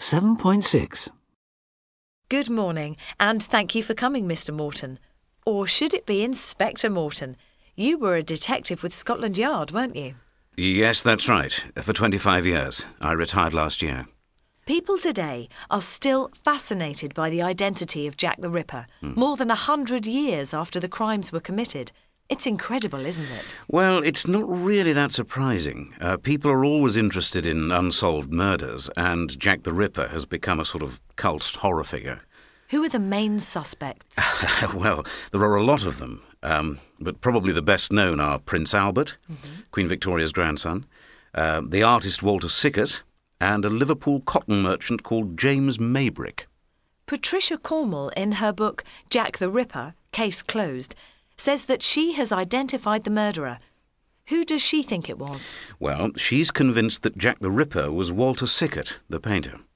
7.6. Good morning, and thank you for coming, Mr. Morton. Or should it be Inspector Morton? You were a detective with Scotland Yard, weren't you? Yes, that's right. For 25 years. I retired last year. People today are still fascinated by the identity of Jack the Ripper, more than 100 years after the crimes were committed. It's incredible, isn't it? Well, it's not really that surprising. People are always interested in unsolved murders, and Jack the Ripper has become a sort of cult horror figure. Who are the main suspects? Well, there are a lot of them, but probably the best known are Prince Albert, Queen Victoria's grandson, the artist Walter Sickert, and a Liverpool cotton merchant called James Maybrick. Patricia Cornwell, in her book Jack the Ripper, Case Closed, says that she has identified the murderer. Who does she think it was? Well, she's convinced that Jack the Ripper was Walter Sickert, the painter.